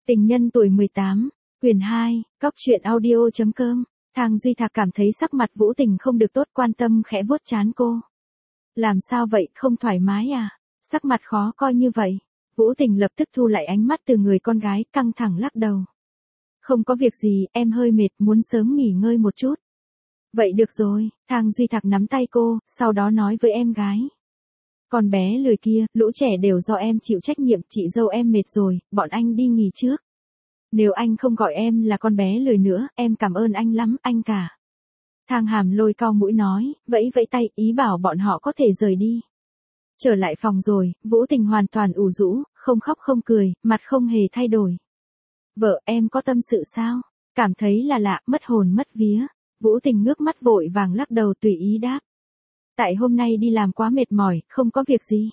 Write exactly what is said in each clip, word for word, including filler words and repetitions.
Tình nhân tuổi mười tám, quyển hai, cóc truyện audio chấm com. Thang Duy Thạc cảm thấy sắc mặt Vũ Tình không được tốt, quan tâm khẽ vuốt trán cô. Làm sao vậy, không thoải mái à? Sắc mặt khó coi như vậy. Vũ Tình lập tức thu lại ánh mắt từ người con gái, căng thẳng lắc đầu. Không có việc gì, em hơi mệt, muốn sớm nghỉ ngơi một chút. Vậy được rồi, Thang Duy Thạc nắm tay cô, sau đó nói với em gái. Con bé lười kia, lũ trẻ đều do em chịu trách nhiệm, chị dâu em mệt rồi, bọn anh đi nghỉ trước. Nếu anh không gọi em là con bé lười nữa, em cảm ơn anh lắm, anh cả. Thang Hàm Lôi cau mũi nói, vẫy vẫy tay, ý bảo bọn họ có thể rời đi. Trở lại phòng rồi, Vũ Tình hoàn toàn ủ rũ, không khóc không cười, mặt không hề thay đổi. Vợ, em có tâm sự sao? Cảm thấy là lạ, mất hồn mất vía. Vũ Tình ngước mắt vội vàng lắc đầu tùy ý đáp. Tại hôm nay đi làm quá mệt mỏi, không có việc gì.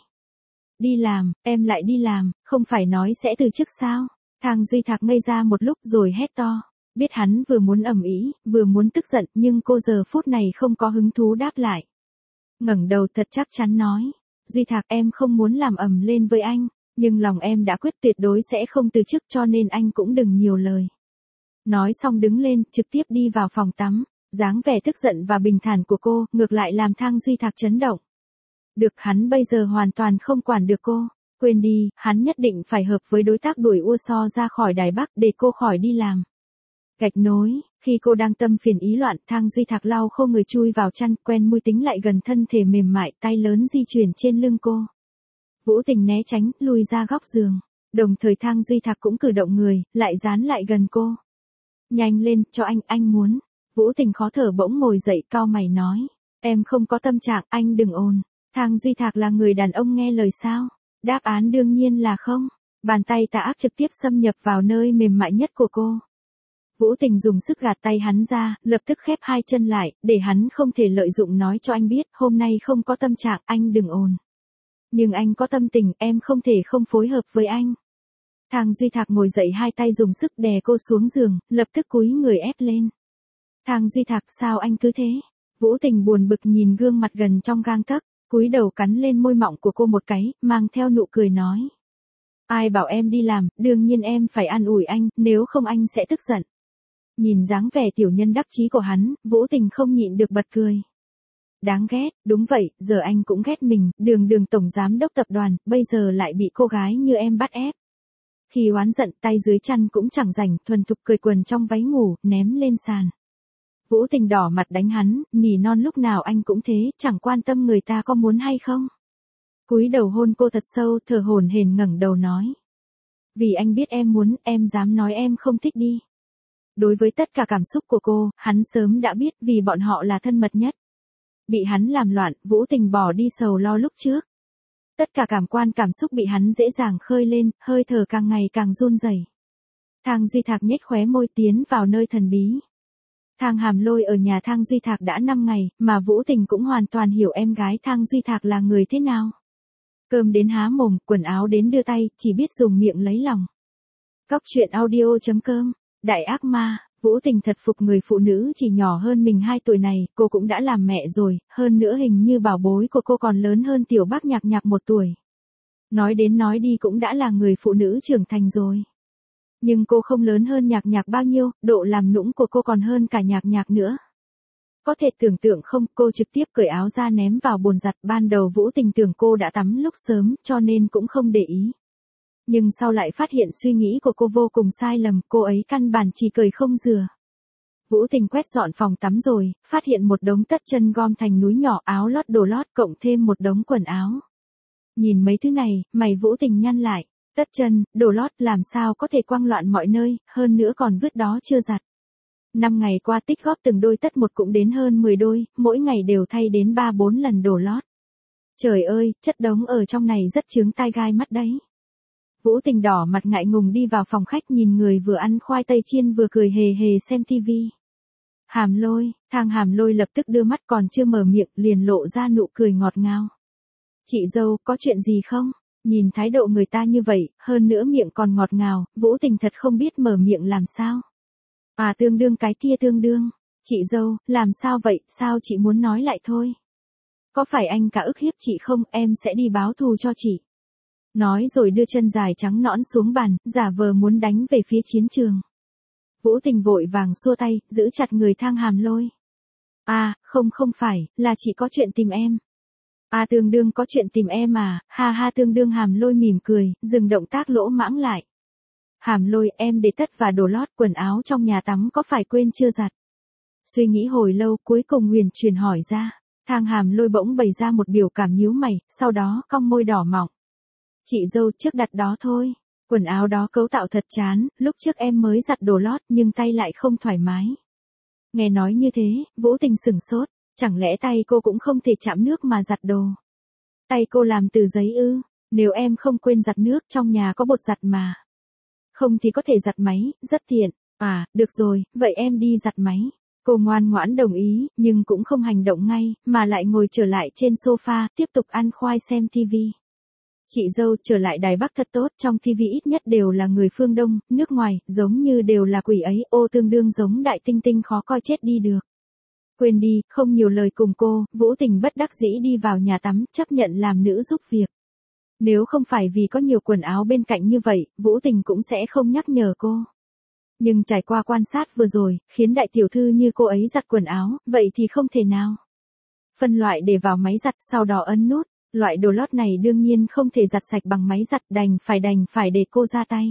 Đi làm, em lại đi làm, không phải nói sẽ từ chức sao? Thang Duy Thạc ngây ra một lúc rồi hét to. Biết hắn vừa muốn ầm ĩ, vừa muốn tức giận, nhưng cô giờ phút này không có hứng thú đáp lại. Ngẩng đầu thật chắc chắn nói. Duy Thạc, em không muốn làm ầm lên với anh, nhưng lòng em đã quyết tuyệt đối sẽ không từ chức, cho nên anh cũng đừng nhiều lời. Nói xong đứng lên, trực tiếp đi vào phòng tắm. Dáng vẻ tức giận và bình thản của cô, ngược lại làm Thang Duy Thạc chấn động. Được, hắn bây giờ hoàn toàn không quản được cô. Quên đi, hắn nhất định phải hợp với đối tác đuổi ua so ra khỏi Đài Bắc để cô khỏi đi làm. Gạch nối, khi cô đang tâm phiền ý loạn, Thang Duy Thạc lau khô người chui vào chăn, quen mùi tính lại gần thân thể mềm mại, tay lớn di chuyển trên lưng cô. Vũ Tình né tránh, lùi ra góc giường. Đồng thời Thang Duy Thạc cũng cử động người, lại dán lại gần cô. Nhanh lên, cho anh, anh muốn. Vũ Tình khó thở bỗng ngồi dậy, cau mày nói. Em không có tâm trạng, anh đừng ồn. Thang Duy Thạc là người đàn ông nghe lời sao? Đáp án đương nhiên là không. Bàn tay tà ác trực tiếp xâm nhập vào nơi mềm mại nhất của cô. Vũ Tình dùng sức gạt tay hắn ra, lập tức khép hai chân lại, để hắn không thể lợi dụng nói cho anh biết, hôm nay không có tâm trạng, anh đừng ồn. Nhưng anh có tâm tình, em không thể không phối hợp với anh. Thang Duy Thạc ngồi dậy, hai tay dùng sức đè cô xuống giường, lập tức cúi người ép lên. Thang Duy Thạc, sao anh cứ thế? Vũ Tình buồn bực nhìn gương mặt gần trong gang tấc, cúi đầu cắn lên môi mọng của cô một cái, mang theo nụ cười nói. Ai bảo em đi làm, đương nhiên em phải an ủi anh, nếu không anh sẽ tức giận. Nhìn dáng vẻ tiểu nhân đắc chí của hắn, Vũ Tình không nhịn được bật cười. Đáng ghét, đúng vậy, giờ anh cũng ghét mình, đường đường tổng giám đốc tập đoàn, bây giờ lại bị cô gái như em bắt ép. Khi oán giận, tay dưới chăn cũng chẳng rảnh, thuần thục cởi quần trong váy ngủ, ném lên sàn. Vũ Tình đỏ mặt đánh hắn, nỉ non lúc nào anh cũng thế, chẳng quan tâm người ta có muốn hay không. Cúi đầu hôn cô thật sâu, thở hổn hển ngẩng đầu nói. Vì anh biết em muốn, em dám nói em không thích đi. Đối với tất cả cảm xúc của cô, hắn sớm đã biết, vì bọn họ là thân mật nhất. Bị hắn làm loạn, Vũ Tình bỏ đi sầu lo lúc trước. Tất cả cảm quan cảm xúc bị hắn dễ dàng khơi lên, hơi thở càng ngày càng run rẩy. Thang Duy Thạc nhếch khóe môi tiến vào nơi thần bí. Thang Hàm Lôi ở nhà Thang Duy Thạc đã năm ngày, mà Vũ Tình cũng hoàn toàn hiểu em gái Thang Duy Thạc là người thế nào. Cơm đến há mồm, quần áo đến đưa tay, chỉ biết dùng miệng lấy lòng. Cóc truyện audio chấm com. Đại ác ma, Vũ Tình thật phục người phụ nữ chỉ nhỏ hơn mình hai tuổi này, cô cũng đã làm mẹ rồi, hơn nữa hình như bảo bối của cô còn lớn hơn tiểu bác Nhạc Nhạc một tuổi. Nói đến nói đi cũng đã là người phụ nữ trưởng thành rồi. Nhưng cô không lớn hơn Nhạc Nhạc bao nhiêu, độ làm nũng của cô còn hơn cả Nhạc Nhạc nữa. Có thể tưởng tượng không, cô trực tiếp cởi áo ra ném vào bồn giặt, ban đầu Vũ Tình tưởng cô đã tắm lúc sớm, cho nên cũng không để ý. Nhưng sau lại phát hiện suy nghĩ của cô vô cùng sai lầm, cô ấy căn bản chỉ cởi không rửa. Vũ Tình quét dọn phòng tắm rồi, phát hiện một đống tất chân gom thành núi nhỏ, áo lót đồ lót cộng thêm một đống quần áo. Nhìn mấy thứ này, mày Vũ Tình nhăn lại, tất chân, đồ lót làm sao có thể quăng loạn mọi nơi, hơn nữa còn vứt đó chưa giặt. Năm ngày qua tích góp từng đôi tất một cũng đến hơn mười đôi, mỗi ngày đều thay đến ba bốn lần đồ lót. Trời ơi, chất đống ở trong này rất chướng tai gai mắt đấy. Vũ Tình đỏ mặt ngại ngùng đi vào phòng khách, nhìn người vừa ăn khoai tây chiên vừa cười hề hề xem tivi. Hàm Lôi, Thang Hàm Lôi lập tức đưa mắt, còn chưa mở miệng liền lộ ra nụ cười ngọt ngào. Chị dâu, có chuyện gì không? Nhìn thái độ người ta như vậy, hơn nữa miệng còn ngọt ngào, Vũ Tình thật không biết mở miệng làm sao. À tương đương cái kia tương đương. Chị dâu, làm sao vậy, sao chị muốn nói lại thôi? Có phải anh cả ức hiếp chị không, em sẽ đi báo thù cho chị. Nói rồi đưa chân dài trắng nõn xuống bàn, giả vờ muốn đánh về phía chiến trường. Vũ Tình vội vàng xua tay, giữ chặt người Thang Hàm Lôi. À, không không phải, là chỉ có chuyện tìm em. À Tương Đương có chuyện tìm em à, ha ha Tương Đương Hàm Lôi mỉm cười, dừng động tác lỗ mãng lại. Hàm Lôi, em để tất và đồ lót quần áo trong nhà tắm có phải quên chưa giặt? Suy nghĩ hồi lâu cuối cùng huyền truyền hỏi ra. Thang Hàm Lôi bỗng bày ra một biểu cảm nhíu mày, sau đó cong môi đỏ mọng. Chị dâu trước đặt đó thôi. Quần áo đó cấu tạo thật chán, lúc trước em mới giặt đồ lót nhưng tay lại không thoải mái. Nghe nói như thế, Vũ Tình sửng sốt, chẳng lẽ tay cô cũng không thể chạm nước mà giặt đồ? Tay cô làm từ giấy ư? Nếu em không quên giặt nước trong nhà có bột giặt mà. Không thì có thể giặt máy, rất tiện. À, được rồi, vậy em đi giặt máy. Cô ngoan ngoãn đồng ý, nhưng cũng không hành động ngay, mà lại ngồi trở lại trên sofa, tiếp tục ăn khoai xem tivi. Chị dâu trở lại Đài Bắc thật tốt, trong tivi ít nhất đều là người phương Đông, nước ngoài, giống như đều là quỷ ấy, ô Tương Đương giống đại tinh tinh khó coi chết đi được. Quên đi, không nhiều lời cùng cô, Vũ Tình bất đắc dĩ đi vào nhà tắm, chấp nhận làm nữ giúp việc. Nếu không phải vì có nhiều quần áo bên cạnh như vậy, Vũ Tình cũng sẽ không nhắc nhở cô. Nhưng trải qua quan sát vừa rồi, khiến đại tiểu thư như cô ấy giặt quần áo, vậy thì không thể nào. Phân loại để vào máy giặt, sau đó ấn nút. Loại đồ lót này đương nhiên không thể giặt sạch bằng máy giặt, đành phải đành phải để cô ra tay.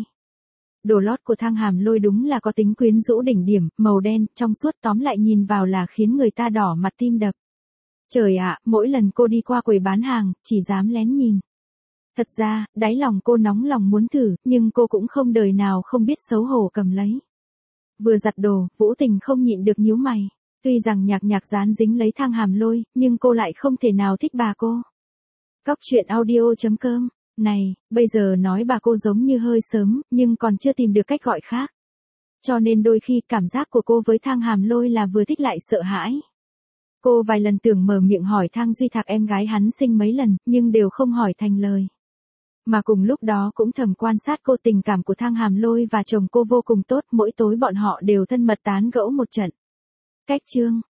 Đồ lót của Thang Hàm Lôi đúng là có tính quyến rũ đỉnh điểm, màu đen, trong suốt, tóm lại nhìn vào là khiến người ta đỏ mặt tim đập. Trời ạ, mỗi lần cô đi qua quầy bán hàng, chỉ dám lén nhìn. Thật ra, đáy lòng cô nóng lòng muốn thử, nhưng cô cũng không đời nào không biết xấu hổ cầm lấy. Vừa giặt đồ, Vũ Tình không nhịn được nhíu mày. Tuy rằng nhạc nhạc dán dính lấy Thang Hàm Lôi, nhưng cô lại không thể nào thích bà cô. Cóc truyện audio chấm com. Này, bây giờ nói bà cô giống như hơi sớm, nhưng còn chưa tìm được cách gọi khác. Cho nên đôi khi cảm giác của cô với Thang Hàm Lôi là vừa thích lại sợ hãi. Cô vài lần tưởng mở miệng hỏi Thang Duy Thạc em gái hắn sinh mấy lần, nhưng đều không hỏi thành lời. Mà cùng lúc đó cũng thầm quan sát cô, tình cảm của Thang Hàm Lôi và chồng cô vô cùng tốt, mỗi tối bọn họ đều thân mật tán gẫu một trận. Cách chương